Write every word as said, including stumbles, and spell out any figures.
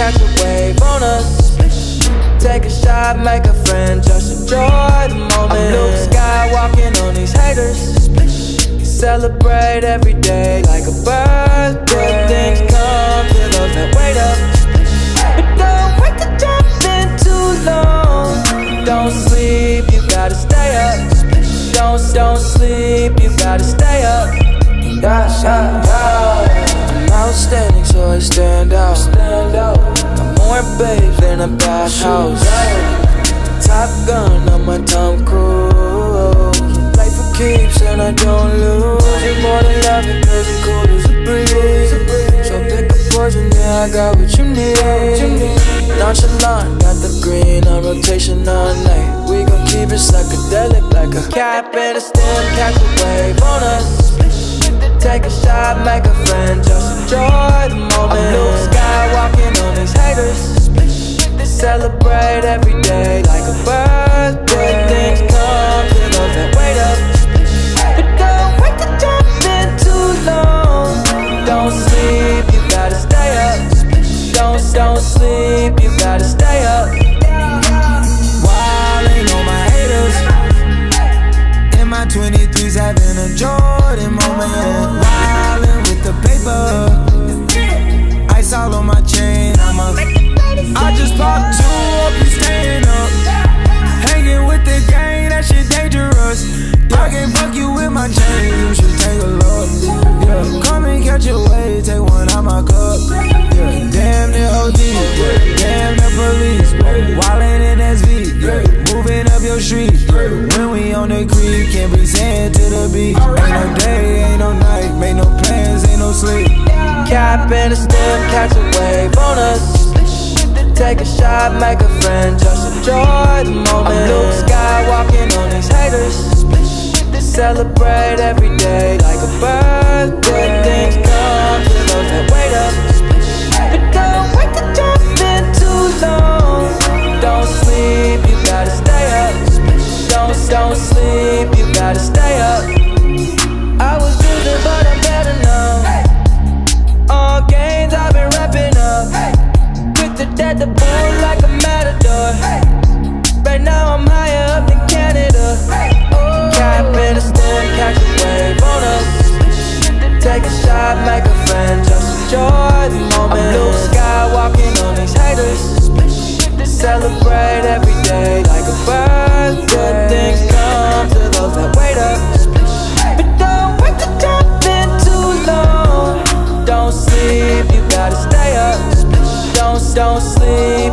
catch a wave on us. Take a shot, make a friend, just enjoy the moment. I'm blue sky walking on these haters. Celebrate every day like a birthday. Good things come to those that wait up. But don't wait to jump in too long. Don't sleep, you gotta stay up. Don't, don't sleep, you gotta stay up. Yeah, yeah, yeah. I'm outstanding, so I stand out. Stand out. Got more babes than a bathhouse. Top Gun on my Tom Cruise. Play for keeps and I don't lose. You're more than love it, cause it's cool as a breeze. So pick a poison, yeah, I got what you need. Nonchalant, got the green on rotation all night. We gon' keep it psychedelic like a cap and a stem. Catch a wave on us. Take a shot, make a friend, just enjoy the moment. I'm blue sky walking on these haters. Celebrate every day like a birthday. Good things come to those that wait up. But don't wait to jump in too long. Don't sleep, you gotta stay up. Don't, don't sleep, you gotta stay up. Wildin' on my haters. In my twenty-threes having a Jordan moment. Wildin' with the paper. Ice all on my chain, I'm a I just popped two up, you staying up. Hanging with the gang, that shit dangerous. I can't fuck you with my chain, you should take a look. Yeah, come and catch a wave, take one out my cup. Yeah, damn the O D, yeah, damn the police. Wildin' in S V, yeah, moving up your street. Yeah, when we on the creek, can't be sand to the beach. Ain't no day, ain't no night, make no plans, ain't no sleep. Cap and a stem, catch a wave on us. Take a shot, make a friend, just enjoy the moment. I'm blue sky walking on these haters. Celebrate every day like a birthday. Good things come to those that wait up. But don't wait to jump in too long. Don't sleep, you gotta stay up. Don't, don't sleep, you gotta stay up. I was losing but I'm better now. All games I've been wrapping up. To dead the bull like a matador. Right now I'm higher up than Canada. Cap and a stem, catch a wave on us. Take a shot, make a friend, just enjoy the moment. I'm blue sky walking on these haters. Celebrate every day like a birthday. Good things come to those that wait up. But don't wait to jump in too long. Don't sleep, you gotta stay up. Don't, don't sleep.